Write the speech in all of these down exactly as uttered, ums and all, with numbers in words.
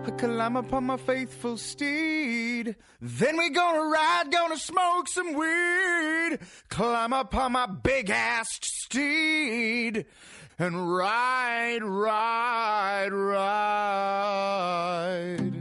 climb upon my faithful steed. Then we gonna ride, gonna smoke some weed. Climb upon my big-assed steed. And ride, ride, ride.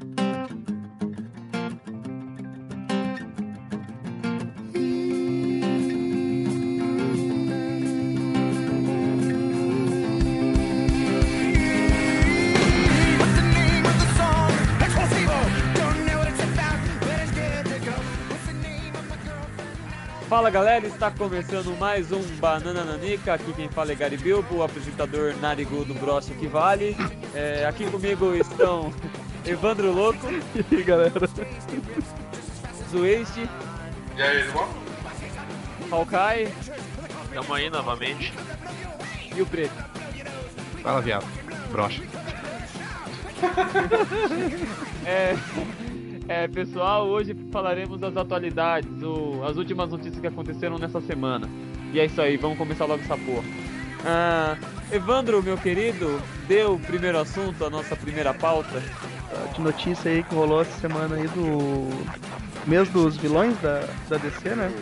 Fala galera, está começando mais um Banana Nanica. Aqui quem fala é Gary Bilbo, o apresentador narigudo grosso que vale. É, aqui comigo estão Evandro Louco. E aí galera? Zueste. E aí, irmão? Hawkeye. Tamo aí novamente. E o Preto. Fala viado, brocha. é... É, pessoal, hoje falaremos das atualidades, o, as últimas notícias que aconteceram nessa semana. E é isso aí, vamos começar logo essa porra. Ah, Evandro, meu querido, dê o primeiro assunto, a nossa primeira pauta. De notícia aí que rolou essa semana aí do mês dos vilões da, da D C, né?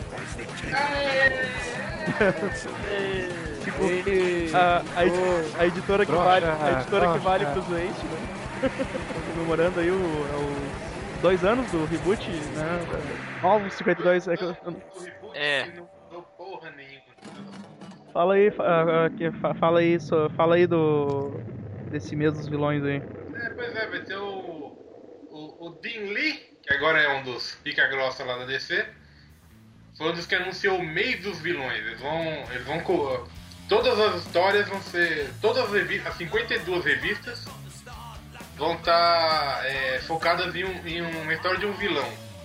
Tipo, a, a, edi- a editora que vale, a editora que vale pros Waste, né? Comemorando aí o, o dois anos do reboot, né? Novos cinquenta e dois. É, que eu... É. Não deu porra nenhuma. Fala aí, fa- fa- fala aí, só- fala aí do desse mês dos vilões aí. É, pois é, vai ter o, o, o Dean Lee, que agora é um dos pica-grossa lá da D C. Foi um dos que anunciou o mês dos vilões. Eles vão. Eles vão. co- Todas as histórias vão ser. Todas as revistas, as cinquenta e duas revistas, vão estar é, focadas em, um, em uma história de um vilão.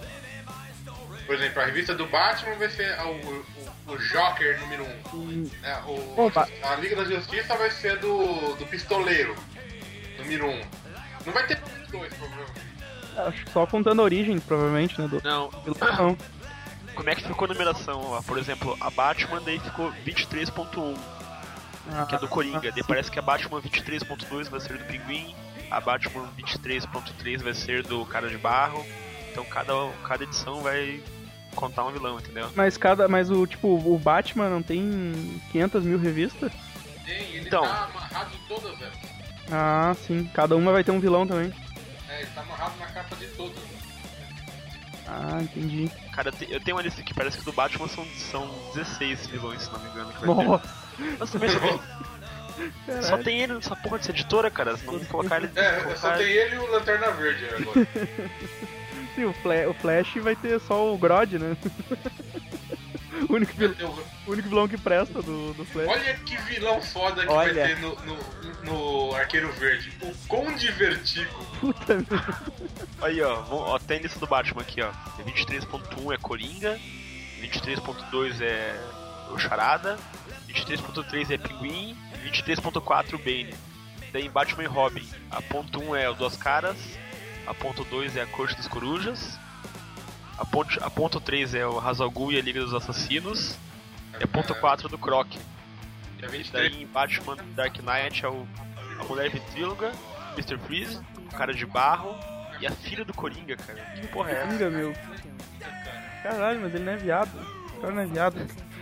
Por exemplo, a revista do Batman vai ser o, o, o Joker número um. Hum. É, o, Opa. a Liga da Justiça vai ser do, do Pistoleiro número um. Não vai ter dois, provavelmente. Acho que só contando a origem, provavelmente, né? Do Não, vilão. como é que ficou a numeração? Ó, por exemplo, a Batman daí ficou vinte e três ponto um, que é do Coringa. Daí parece que a Batman vinte e três ponto dois vai ser do Pinguim. A Batman vinte e três ponto três vai ser do Cara de Barro. Então cada, cada edição vai contar um vilão, entendeu? Mas cada, mas o tipo, o Batman não tem quinhentas mil revistas? Tem, ele Então. tá amarrado em todas elas. Ah, sim. Cada uma vai ter um vilão também. É, ele tá amarrado na capa de todas. Ah, entendi. Cara, te- eu tenho uma lista aqui, parece que do Batman são, são dezesseis vilões, se não me engano. Que vai ter. Nossa. Nossa, mas só tem, só tem ele nessa porra dessa editora, cara. Se não colocar ele. É, colocar... só tem ele e o Lanterna Verde agora. Sim, o, Fla- o Flash vai ter só o Grodd, né? o, único vil- Vai ter o- o único vilão que presta do, do Flash. Olha que vilão foda que Olha. vai ter no, no, no Arqueiro Verde. O Conde Vertigo. Puta merda. Aí, ó, vamos- ó, tem a lista do Batman aqui, ó. vinte e três ponto um é Coringa, vinte e três ponto dois é o Charada, vinte e três ponto três é Pinguim, vinte e três ponto quatro Bane. Daí Batman e Robin, a ponto um é o Duas Caras, a ponto dois é a Corte das Corujas, a ponto, a ponto três é o Ra's al Ghul e a Liga dos Assassinos, e a ponto quatro é do Croc. É vinte e três. Daí em Batman Dark Knight é o, a Mulher Ventríloga, mister Freeze, o Cara de Barro e a filha do Coringa, cara. Que porra é essa? Coringa, meu. Caralho, mas ele não é viado. O cara não é viado.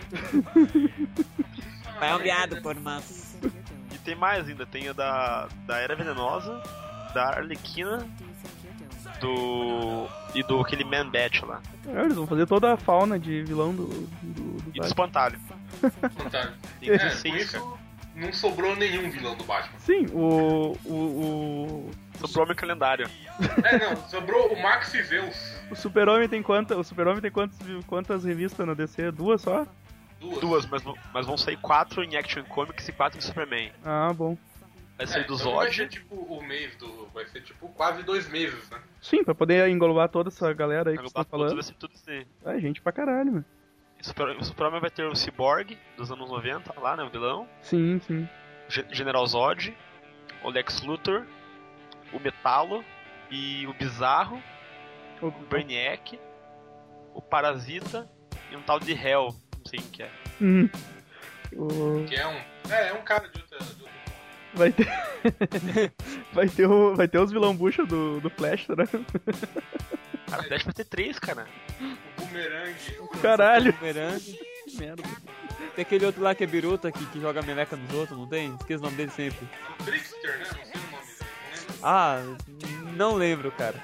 É um viado, por mas. E tem mais ainda, tem a da, da Era Venenosa, da Arlequina, do... e do aquele Man Bat lá, É, eles vão fazer toda a fauna de vilão do, do, do e do Batman. Espantalho. Fantástico. Tem É, dezesseis, com isso cara. não sobrou nenhum vilão do Batman. Sim, o, o, o, Sobrou meu calendário. É, não, sobrou o Max e Zeus. o Super-Homem tem quanta, o Super-Homem tem quantos, quantas revistas na D C? Duas só? Duas. Duas, mas, vão- mas vão sair quatro em Action Comics e quatro em Superman. Ah, bom. Vai É, sair do então vai Zod. ser tipo o mês do. Vai ser tipo quase dois meses, né? Sim, pra poder englobar toda essa galera aí que Vai você tá falando. vai ser tudo isso aí. É, gente pra caralho, mano. E Super- O Superman vai ter o Cyborg, dos anos noventa, lá, né, o vilão. Sim, sim. O Ge- General Zod, o Lex Luthor, o Metalo e o Bizarro, O, o Brainiac, o Parasita e um tal de Hell, não sei quem que é. Hum. O... Que é um. É, é um cara de outra. De outra... Vai ter. vai, ter o... vai ter os vilão bucha do, do Flash, né? Cara, o Flash vai ter três, cara. O bumerangue. Caralho. Bumerangue. Que merda. Tem aquele outro lá que é biruta que, que joga meleca nos outros, não tem? Esqueço o nome dele sempre. O Trickster, né? Não sei o nome dele, não lembro. Ah, não lembro, cara.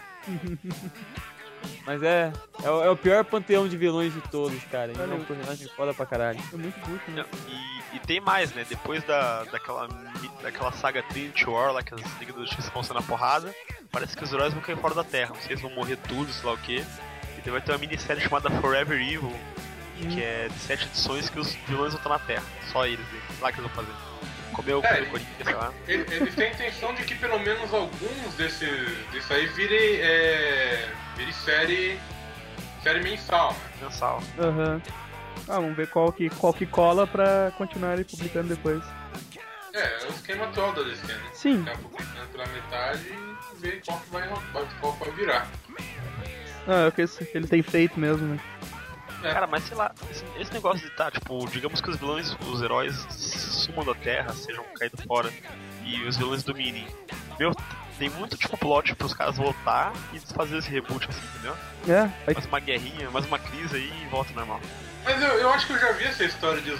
Mas é, é, o, é o pior panteão de vilões de todos, cara. Ele é um personagem foda pra caralho. É muito bucha, né? Não, e, e tem mais, né? Depois da, daquela, daquela saga Trinity War, lá que as Ligas da Justiça vão ser na porrada, parece que os heróis vão cair fora da Terra. Não sei se vão morrer tudo, sei lá o quê. E daí vai ter uma minissérie chamada Forever Evil, que é de sete edições que os vilões vão estar na Terra. Só eles, né? Sei lá o que eles vão fazer. Comer o É, Coringa, sei lá. Eles eles têm a intenção de que pelo menos alguns desses, desse aí virem, é, virem série, série mensal, né? Mensal. Aham. Ah, vamos ver qual que, qual que cola pra continuar ele publicando depois. É, é o esquema atual da D C, né? Sim. Ficar publicando pela metade e ver qual que vai, qual vai virar. Ah, é o que esse- que ele tem feito mesmo, né? É. Cara, mas sei lá, esse, esse negócio de tá, tipo, digamos que os vilões, os heróis sumam da Terra, sejam caídos fora, e os vilões dominem. Meu, tem muito tipo plot pros caras voltar e desfazer esse reboot, assim, entendeu? É, vai Mais uma guerrinha, mais uma crise aí e volta ao normal. Mas eu, eu acho que eu já vi essa história de,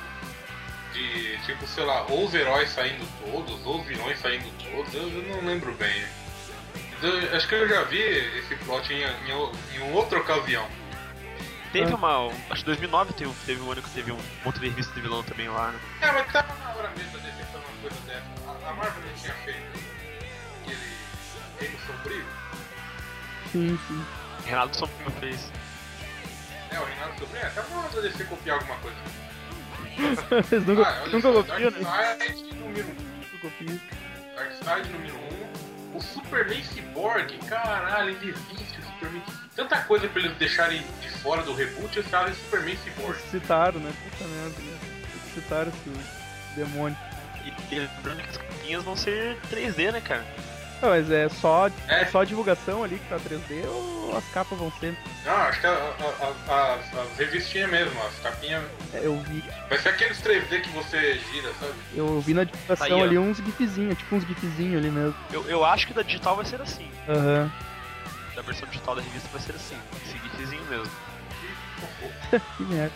de tipo, sei lá, ou os heróis saindo todos, ou os vilões saindo todos, eu, eu não lembro bem. Eu, acho que eu já vi esse plot em, em, em outra ocasião. Teve Ah. uma. Acho que dois mil e nove teve, teve um ano que teve um monte de revista de vilão também lá, né? É, mas tava na hora mesmo da D C fazer uma coisa dessa. A, a Marvel não tinha feito aquele Reino Sombrio. sim, sim. Renato Sombrio fez. É, o Renato Sombrio, é, tava na hora da D C copiar alguma coisa. Eles nunca, Ah, olha nunca só, copiam, né? Darkseid número um. Nunca copiam. Darkseid número um. O Superman Cyborg, caralho, ainda existe o Superman. Tanta coisa pra eles deixarem de fora do reboot, eles fazem Superman Cyborg. Citaram, né? Puta merda, né? Citaram esse demônio. E lembrando que as capinhas vão ser três D, né, cara? Não, mas é só, É. é só a divulgação ali que tá três D ou as capas vão ser? Não, acho que a, a, a, as, as revistinhas mesmo, as capinhas. É, eu vi, Vai ser aqueles três D que você gira, sabe? eu vi na divulgação Aí, ó. ali uns gifzinhos, tipo uns gifzinhos ali mesmo. Eu, eu acho que da digital vai ser assim. Aham. Da versão digital da revista vai ser assim. Esse gifzinho mesmo. Que merda.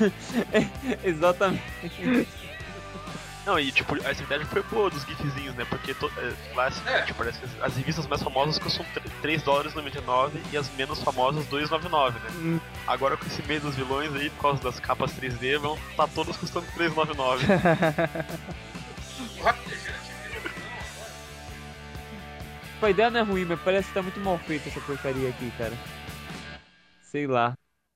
Exatamente. Não, e tipo, a estratégia foi boa dos gifzinhos, né? Porque to, é, lá É. tipo, parece que as, as revistas mais famosas custam três dólares e noventa e nove e as menos famosas dois reais e noventa e nove, né? Hum. Agora com esse meio dos vilões aí, por causa das capas três D, vão tá todas custando três reais e noventa e nove. O Raptejante mesmo, A ideia não é ruim, mas parece que tá muito mal feita essa porcaria aqui, cara. Sei lá.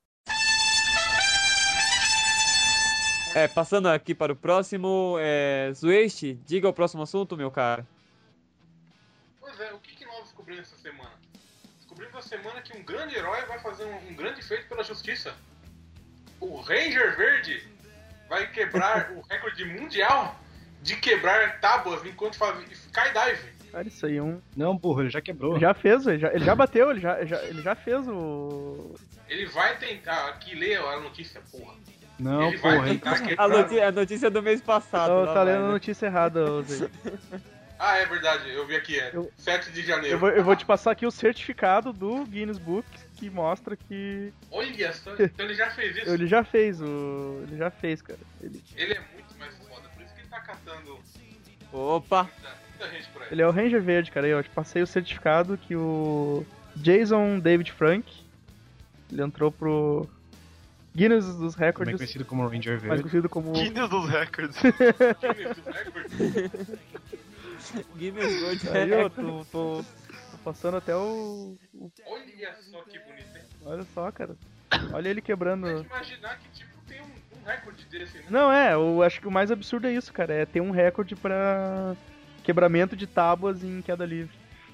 É, passando aqui para o próximo, é... Zueste, diga o próximo assunto, meu cara. Pois é, o que, que nós descobrimos essa semana? Descobrimos essa semana que um grande herói vai fazer um, um grande feito pela justiça. O Ranger Verde vai quebrar o recorde mundial de quebrar tábuas enquanto faz skydive. Cara, isso aí é um. Não, porra, ele já quebrou. Ele já fez, ele já, ele já bateu, ele já, já- ele já fez o. Ele vai tentar, aqui lê a notícia, porra. Não, Ele vai porra, ele tentar A, quebrar... noti- a notícia do mês passado. Então, lá tá vai, lendo a né? notícia errada, ô Zé. Ah, é verdade, eu vi aqui, é Eu- sete de janeiro. Eu vou, eu vou te passar aqui o certificado do Guinness Book que mostra que Olha só, então ele já fez isso. ele já fez o. Ele já fez, cara. Ele, Ele é muito mais foda, por isso que ele tá catando Opa! muita, muita gente por aí. ele é o Ranger Verde, cara. Eu te passei o certificado que o Jason David Frank ele entrou pro Guinness dos também Records, conhecido como Ranger mais Verde. conhecido como. Guinness dos Records. Guinness do Record. Guinness World Aí eu Record. tô, tô, tô passando até o, o- Olha só que bonito, hein? Olha só, cara. Olha ele quebrando. Tem que imaginar que tipo tem um, um recorde desse, né? Não, é, eu acho que o mais absurdo é isso, cara. É ter um recorde pra quebramento de tábuas em queda livre.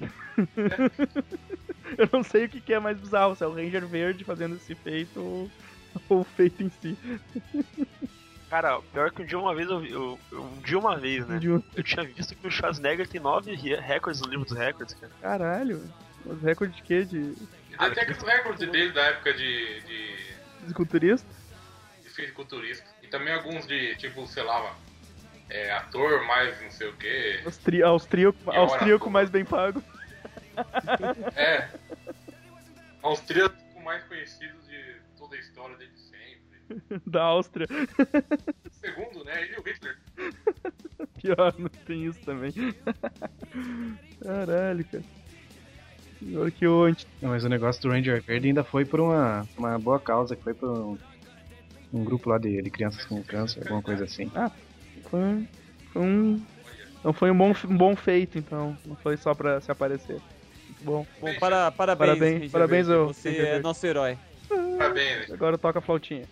Eu não sei o que que é mais bizarro, se é o Ranger Verde fazendo esse feito ou, ou o feito em si. Cara, pior que um dia uma vez eu, vi- eu, eu um dia uma vez, né? De um- Eu tinha visto que o Schwarzenegger tem nove re- recordes no livro dos recordes, cara. Caralho, os recordes de quê? De E daí tem aqueles recordes dele da época de, de, fisiculturista? de fisiculturista. E também alguns de, tipo, sei lá, é, ator mais não sei o que. Austri austríaco, E austríaco hora, mais bem pago. É. Austríaco mais conhecido de toda a história desde sempre. Da Áustria. Segundo, né? Ele e o Hitler. Pior, não tem isso também. Caralho, cara. Pior que o anti... Não, mas o negócio do Ranger Verde ainda foi por uma, uma boa causa, que foi por um, um grupo lá de, de crianças com câncer, alguma coisa assim. Ah, foi, foi um... Então foi um bom, um bom feito, então. Não foi só pra se aparecer. Muito bom. Bom, para, parabéns, Parabéns, Ranger parabéns Verde. ao Você Ranger é Verde. nosso herói. Parabéns. Agora toca a flautinha.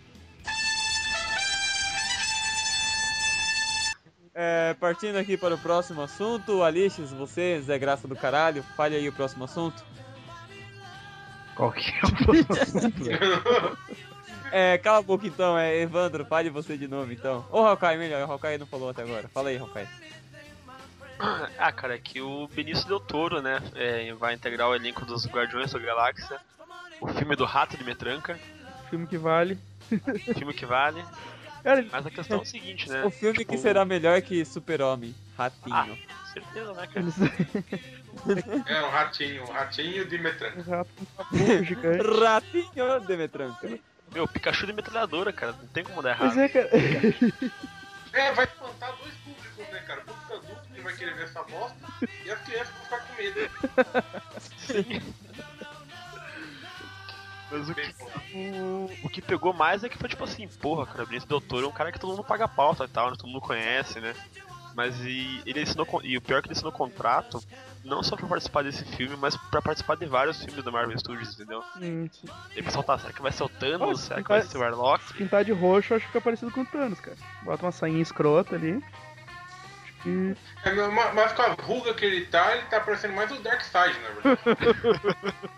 É, partindo aqui para o próximo assunto, Alixis, você, Zé Graça do caralho, fale aí o próximo assunto. Qual que é o próximo assunto, velho? É, cala a boca então, é Evandro, fale você de novo então. Ou Hawkeye, melhor, o Hawkeye não falou até agora. Fala aí, Hawkeye. Ah, cara, é que o Benício Del Toro, né, é, vai integrar o elenco dos Guardiões da Galáxia, o filme do Rato de Metranca, Filme que vale. filme que vale, Cara, ele- mas a questão é o seguinte, né? O filme tipo, que será melhor que Super-Homem, Ratinho. Ah, certeza, né, cara? eles... É um ratinho, um ratinho de metranca. um rato com um papo gigante. Ratinho de Metranca. Meu, Pikachu de metralhadora, cara, não tem como dar errado. Pois é, cara. É, vai espantar dois públicos, né, cara? O público adulto que vai querer ver essa bosta e as crianças vão ficar com medo. Mas o Bem, que, pô. o, o que pegou mais é que foi tipo assim, porra, cara, o Benício Del Toro é um cara que todo mundo paga pauta e tal, né? Todo mundo conhece, né? Mas e, ele assinou, con- e o pior é que ele assinou contrato, não só pra participar desse filme, mas pra participar de vários filmes da Marvel Studios, entendeu? Hum, se E o pessoal tá, será que vai ser o Thanos? Oh, será que vai- vai ser o Warlock? pintar de roxo, eu acho que fica parecido com o Thanos, cara. Bota uma sainha escrota ali. Acho que... É, mas, mas com a ruga que ele tá, ele tá parecendo mais o Darkseid, na verdade.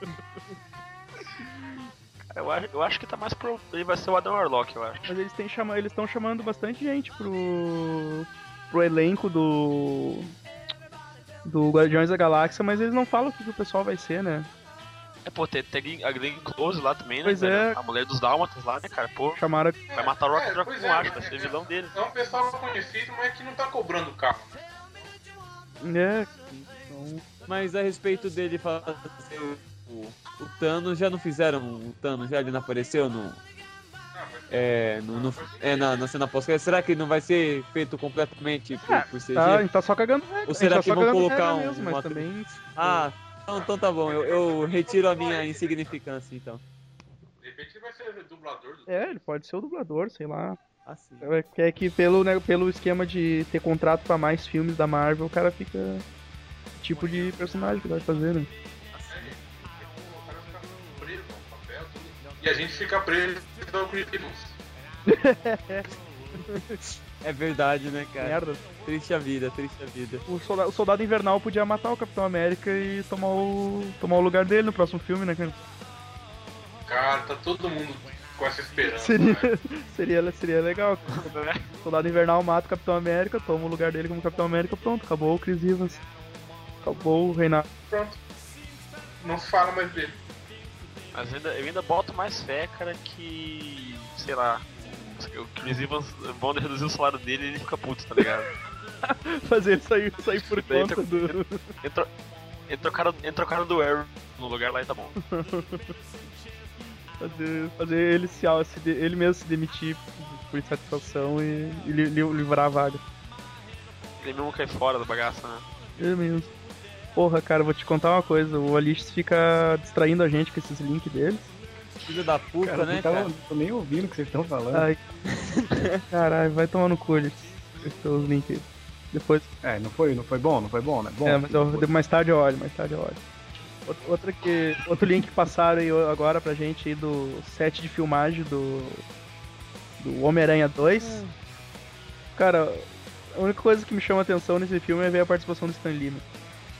Eu acho, eu acho que tá mais pro. Ele vai ser o Adam Warlock, eu acho. Mas eles têm chama... eles estão chamando bastante gente pro pro elenco do do Guardiões da Galáxia, mas eles não falam o que, que o pessoal vai ser, né? É, pô, tem, tem a Glenn Close lá também, né? Pois velho? é. A mulher dos Dálmatas lá, né, cara? Pô, Chamaram vai matar o Rocket É, Raccoon, pois eu é, acho, vai é, ser é. vilão dele. É um pessoal conhecido, mas que não tá cobrando carro. é, então, Mas a respeito dele fazer o, o Thanos, já não fizeram o Thanos, já ele não apareceu no, Ah, mas é, no, no- é, na, na cena pós-crédito? Será que não vai ser feito completamente por, por C G? tá, a gente tá só cagando regra. Ou será a gente que tá só vão cagando colocar regra um- mesmo, mas uma- também Ah, então, então tá bom, eu, eu retiro a minha insignificância então. de repente ele vai ser dublador do. é, ele pode ser o dublador, sei lá. Assim. É, é que pelo, né, pelo esquema de ter contrato pra mais filmes da Marvel, o cara fica tipo de personagem que vai fazer, né? O cara fica preso no papel, tudo. E a gente fica preso ao Chris Evans. É verdade, né, cara? Merda. Triste a vida, triste a vida. O soldado, o soldado Invernal podia matar o Capitão América e tomar o, tomar o lugar dele no próximo filme, né, cara? Cara, tá todo mundo com essa esperança. Seria, né? seria, seria legal. O soldado Invernal mata o Capitão América, toma o lugar dele como Capitão América, pronto, acabou o Chris Evans. Acabou o reinado. Pronto. Não se fala mais dele. Mas ainda, eu ainda boto mais fé, cara, que. Sei lá. O Chris Evans vão reduzir o salário dele e ele fica puto, tá ligado? Fazer ele sair, sair por Daí conta tá- do. Entrou, entrou, cara, entrou cara do Arrow no lugar lá e tá bom. Fazer, fazer ele, se, se de- ele mesmo se demitir por insatisfação e, e li- li- livrar a vaga. Ele mesmo cai fora da bagaça, né? Ele mesmo. Porra, cara, vou te contar uma coisa. O Alix fica distraindo a gente com esses links deles. Filho da puta, Cara, né, eu tava, cara? tô nem ouvindo o que vocês estão falando. Ai. Caralho, vai tomar no cu, Alix. Esses seus links aí. Depois. É, não foi, não foi bom, não foi bom, né? Bom, é, mas eu, mais tarde eu olho, mais tarde eu olho. Outra- Outra que, outro link que passaram aí agora pra gente aí do set de filmagem do. Do Homem-Aranha dois. Cara, a única coisa que me chama a atenção nesse filme é ver a participação do Stan Lee. Né?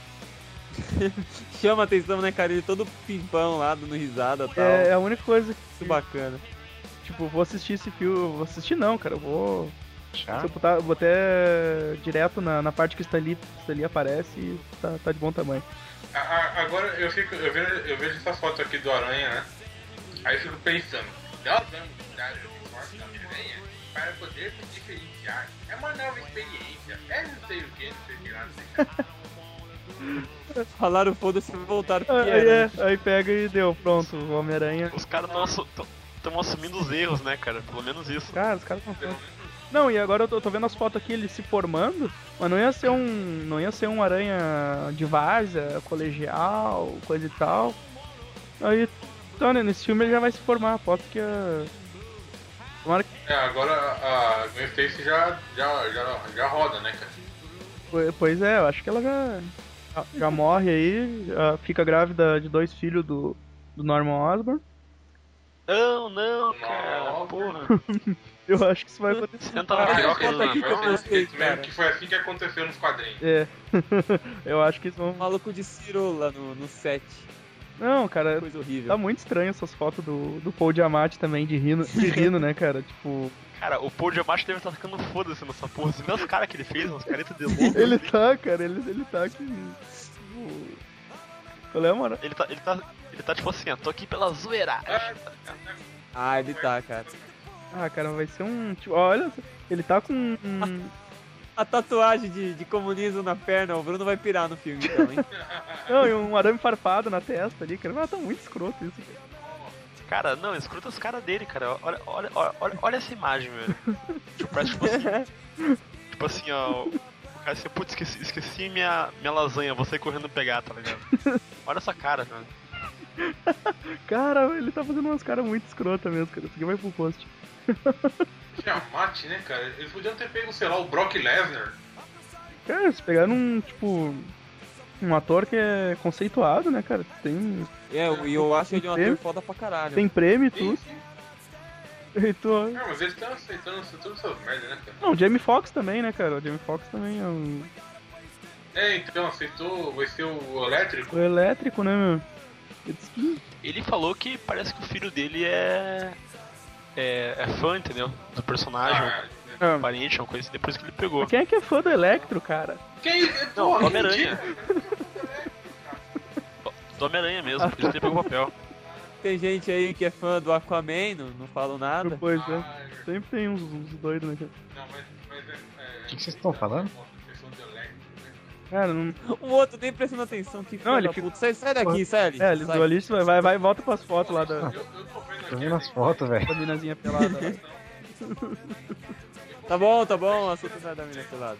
Chama atenção, né, cara? Ele todo pimpão lá, dando risada e tal. É, é a única coisa que. Muito bacana. Tipo, vou assistir esse filme. Vou assistir não, cara. Eu vou. chato. Se eu botar, vou até direto na, na parte que o Stan Lee, Stan Lee aparece e tá, tá de bom tamanho. A- a- Agora eu fico, eu vejo, eu vejo essa foto aqui do Aranha, né? Aí eu fico pensando, nós vamos usar o uniforme da Aranha para poder nos diferenciar É uma nova experiência. É não sei o que, não sei o que lá, não sei o que. Falaram foda-se e voltaram pro que Aí, era. é, aí pega e deu, pronto, o Homem-Aranha. Os caras estão assumindo os erros, né, cara? Pelo menos isso. Cara, os caras estão. Não, e agora eu tô, tô vendo as fotos aqui, ele se formando, mas não ia ser um. Não ia ser um aranha de várzea, colegial, coisa e tal. Aí, então, né, nesse filme ele já vai se formar, aposto que a. Tomara que. É, agora a Gwen Stacy já, já, já, já roda, né, cara? Pois- Pois é, eu acho que ela já. já- Já morre aí, já fica grávida de dois filhos do, do Norman Osborn. Não, não, cara, Não. porra. Eu acho que isso vai acontecer. Senta na piroca conta do aqui que eu Natal. gostei, Esse mesmo cara. que foi assim que aconteceu nos quadrinhos. É. Eu acho que isso vão. Maluco de Ciro lá no, no set. Não, cara, Coisa horrível. tá muito estranho essas fotos do, do Paul Giamatti também, de rindo, de rindo, né, cara? Tipo, Cara, o Paul Giamatti deve estar ficando foda-se nessa porra. Você viu as caras que ele fez, umas caretas de louco? ele tá, cara, ele, ele tá aqui. Tipo, qual é, mano? Ele tá, ele tá, ele tá tipo assim, ó, tô aqui pela zoeira. Ah, ele tá, cara. Ah, cara, vai ser um. Tipo, olha, ele tá com. um- A tatuagem de, de comunismo na perna, o Bruno vai pirar no filme então, hein? Não, e um arame farpado na testa ali, cara. Ah, tá muito escroto isso. Cara, não, escuta os caras dele, cara. Olha, olha, olha, olha, olha essa imagem, velho. Tipo, parece tipo assim. Tipo assim, ó. O cara assim, putz, esqueci, esqueci minha, minha lasanha, vou sair correndo pegar, tá ligado? Olha essa cara, velho. Cara, ele tá fazendo umas caras muito escrotas mesmo, cara. Isso aqui vai pro post. Tiamat, né, cara? Eles podiam ter pego, sei lá, o Brock Lesnar. Cara, eles pegaram um, tipo. Um ator que é conceituado, né, cara? Tem, É, e eu acho ele um Tem- ator foda pra caralho. tem prêmio e Sim, tudo. sim. E tu- Não, mas eles estão aceitando todas essas merdas, né, cara? Não, o Jamie Foxx também, né, cara? O Jamie Foxx também é um. É, então, aceitou, vai ser o elétrico. O elétrico, né, meu? Ele disse que- Ele falou que parece que o filho dele é. É, é fã, entendeu? Do personagem, Ah, um parente, uma coisa assim, depois que ele pegou. Quem é que é fã do Electro, cara? quem? Não, Porra, Homem-Aranha. mentira. Do Homem-Aranha mesmo, por isso que ele pegou o papel. Tem gente aí que é fã do Aquaman, não, não falo nada. Depois, né? Ah, é verdade. Sempre tem uns, uns doidos, né, cara? Não, mas, mas é, é, O que que vocês estão falando? questão de elétrico, né? Cara, não. O outro nem prestando atenção, que filho ele da fica- puta. Sai, sai daqui, sai ali. É, ele sai. do Alice vai, vai, vai e volta pras fotos lá da, Eu, eu tô vendo Tô aqui, vendo as fotos, velho. da minazinha pelada. Lá. Tá bom, tá bom, assunto sai da mina pelada.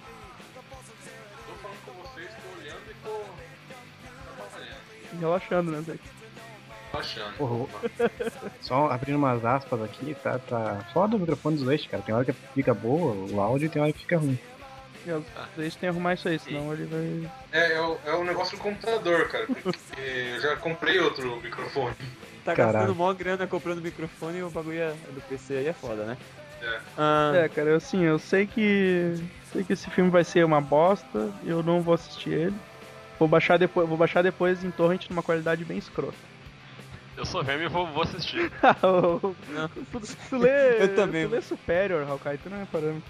tô falando com vocês, tô olhando e tô trabalhando. Relaxando, né, Zé? Tô achando. Porra, só abrindo umas aspas aqui, tá, tá foda o microfone dos Leite, cara. Tem hora que fica boa o áudio e tem hora que fica ruim. E às vezes tem que arrumar isso aí, senão ele vai. É, é o, é o negócio do computador, cara. Porque eu já comprei outro microfone. Tá Caralho. gastando mó grana comprando microfone e o bagulho é do P C aí é foda, né? É. Ah, É, cara, eu, assim, eu sei que. Sei que esse filme vai ser uma bosta, eu não vou assistir ele. Vou baixar depois, vou baixar depois em torrent numa qualidade bem escrota. Eu sou verme e vou, vou assistir. tu, tu lê, Eu também. Tu lê Superior, Hawkeye, tu não é parâmetro.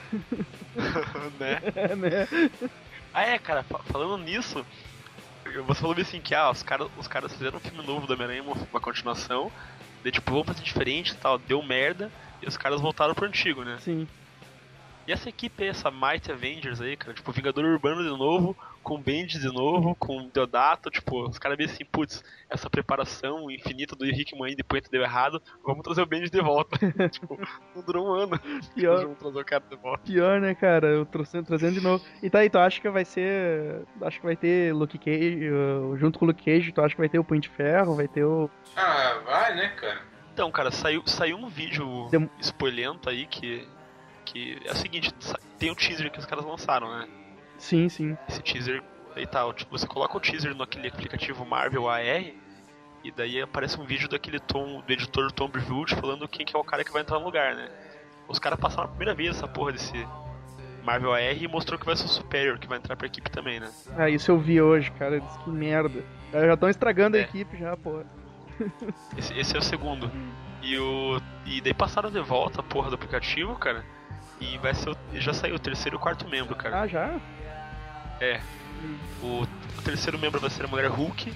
Né? É, né? Ah, é, cara, fa- falando nisso, você falou assim que ah, os caras os caras fizeram um filme novo do Homem-Aranha, uma, uma continuação, daí tipo, vamos fazer diferente e tal, deu merda, e os caras voltaram pro antigo, né? Sim. E essa equipe aí, essa Mighty Avengers aí, cara, tipo, Vingador Urbano de novo, com Bendis de novo, com Deodato, tipo, os caras meio assim, putz, essa preparação infinita do Henrique Mann depois deu errado, vamos trazer o Bendis de volta. Tipo, não durou um ano. Pior. Vamos trazer o cara de volta. Pior, né, cara? Eu trouxendo, trazendo de novo. E tá aí, tu acha que vai ser. Acho que vai ter Luke Cage, uh, junto com o Luke Cage, tu acha que vai ter o Punho de Ferro, vai ter o. Ah, vai, né, cara? Então, cara, saiu, saiu um vídeo Dem- spoilento aí que. Que é o seguinte, sa- tem um teaser que os caras lançaram, né? Sim, sim. Esse teaser aí tal, tipo, você coloca o teaser naquele aplicativo Marvel A R e daí aparece um vídeo daquele Tom, do editor Tom Brevoort falando quem que é o cara que vai entrar no lugar, né? Os caras passaram a primeira vez essa porra desse Marvel A R e mostrou que vai ser o Superior que vai entrar pra equipe também, né? Ah, isso eu vi hoje, cara. Eu disse que merda. Os caras já estão estragando a É. equipe já, porra. Esse, esse é o segundo. E o. E daí passaram de volta a porra do aplicativo, cara. E vai ser o, já saiu o terceiro e o quarto membro, cara. Ah, já? É. O, o terceiro membro vai ser a Mulher Hulk.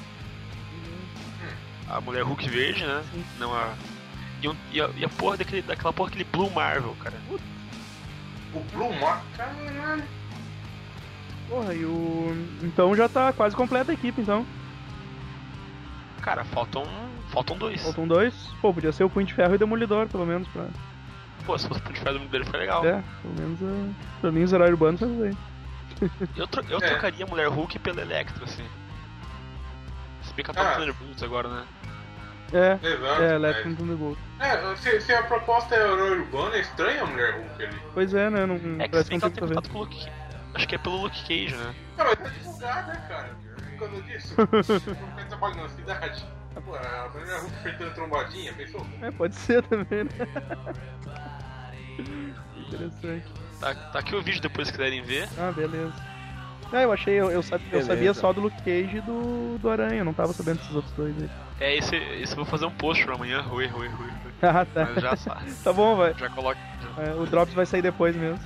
A Mulher Hulk verde, né? Não a. E, um- e a, e a porra daquele, daquela porra, aquele Blue Marvel, cara. O Blue Mark, caralho. Porra, e o... Então já tá quase completa a equipe, então. Cara, faltam. Faltam dois. Faltam dois. Pô, podia ser o Punho de Ferro e o Demolidor, pelo menos, pra... Pô, se fosse pro Defender dele foi legal. É, pelo menos uh, pra mim os heróis urbanos faz bem. Eu, tro eu É. trocaria a Mulher Hulk pela Electro, assim. Se bem que ela tá Ah. com Thunderbolts agora, né? É, Exato. é, Electro mas- no Thunderbolt. É, se, se a proposta é herói urbano, é estranho a Mulher Hulk ali. Pois é, né? Não, É que parece se bem que que não ela tem tem o que contato com o Luke Cage. Acho que é pelo Luke Cage, né? Não, mas tá divulgado, né, cara? Por causa disso. Não faz trabalho na cidade. Pô, a Mulher Hulk feitando trombadinha, pensou? É, pode ser também, né? Interessante. Tá, tá aqui o vídeo depois se quiserem ver. Ah, beleza. Ah, eu achei, eu, eu, sabia, eu Beleza. sabia só do Luke Cage e do, do Aranha, eu não tava sabendo desses outros dois aí. É, esse, esse eu vou fazer um post pra amanhã. Rui, rui, rui. Ah, tá. Mas já sabe. Tá bom, vai. Já coloca. É, o Drops vai sair depois mesmo.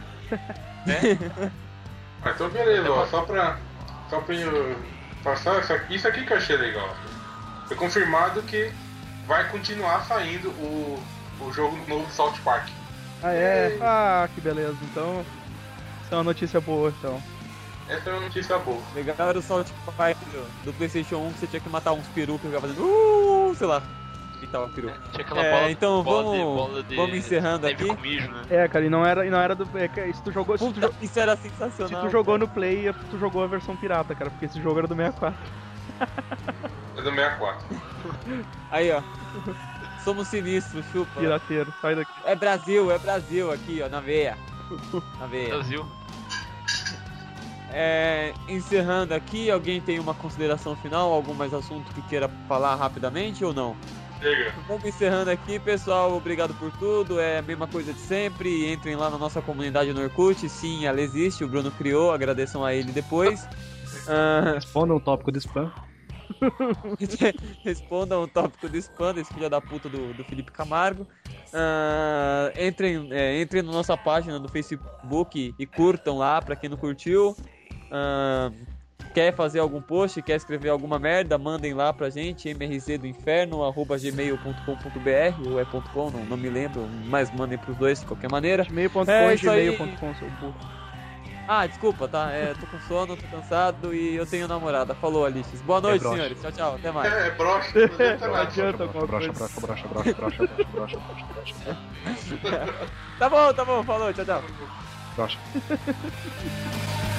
Ah, então beleza, ó, só pra. Só pra eu passar isso aqui, isso aqui que eu achei legal. Foi confirmado que vai continuar saindo o, o jogo novo do South Park. Ah, é? Ah, que beleza. Então, isso é uma notícia boa, então. Essa é uma notícia boa. Legal era o South Park do, do PlayStation um, que você tinha que matar uns perus que ficava fazendo uh, sei lá, e tal, peru. Tinha aquela É, bola, então bola vamos- de, bola de vamos encerrando neve aqui. com mijo, né? É, cara, e não era, e não era do... É, que se tu jogou... Se tu, Puta, jo- isso era se sensacional. tu jogou no Play, tu jogou a versão pirata, cara, porque esse jogo era do sessenta e quatro. É do sessenta e quatro. Aí, ó. Somos sinistros, chupa. Pirateiro, sai daqui. É Brasil, é Brasil aqui, ó, na veia. Na veia. Brasil. É, encerrando aqui, alguém tem uma consideração final? Algum mais assunto que queira falar rapidamente ou não? Chega. Vamos encerrando aqui, pessoal. Obrigado por tudo. É a mesma coisa de sempre. Entrem lá na nossa comunidade no Orkut. Sim, ela existe. O Bruno criou. Agradeçam a ele depois. Ah, Responda um tópico de spam. respondam o tópico do spam desse filho da puta do, do Felipe Camargo. Ah, entrem, é, entrem na nossa página do Facebook e curtam lá, pra quem não curtiu. Ah, quer fazer algum post, quer escrever alguma merda, mandem lá pra gente, mrz arroba gmail ponto com ponto br ou é .com, não, não me lembro, mas mandem pros dois de qualquer maneira. gmail ponto com É, e isso aí. gmail ponto com, seu burro. Ah, desculpa, tá? É, tô com sono, tô cansado e eu tenho namorada. Falou, Alices. Boa noite, broxa. senhores. Tchau, tchau. Até mais. É, é broxa. Não adianta Não nada. adianta alguma Brocha, coisa. brocha, brocha, brocha, brocha, brocha, brocha, brocha, Tá bom, tá bom. Falou, tchau, tchau. brocha.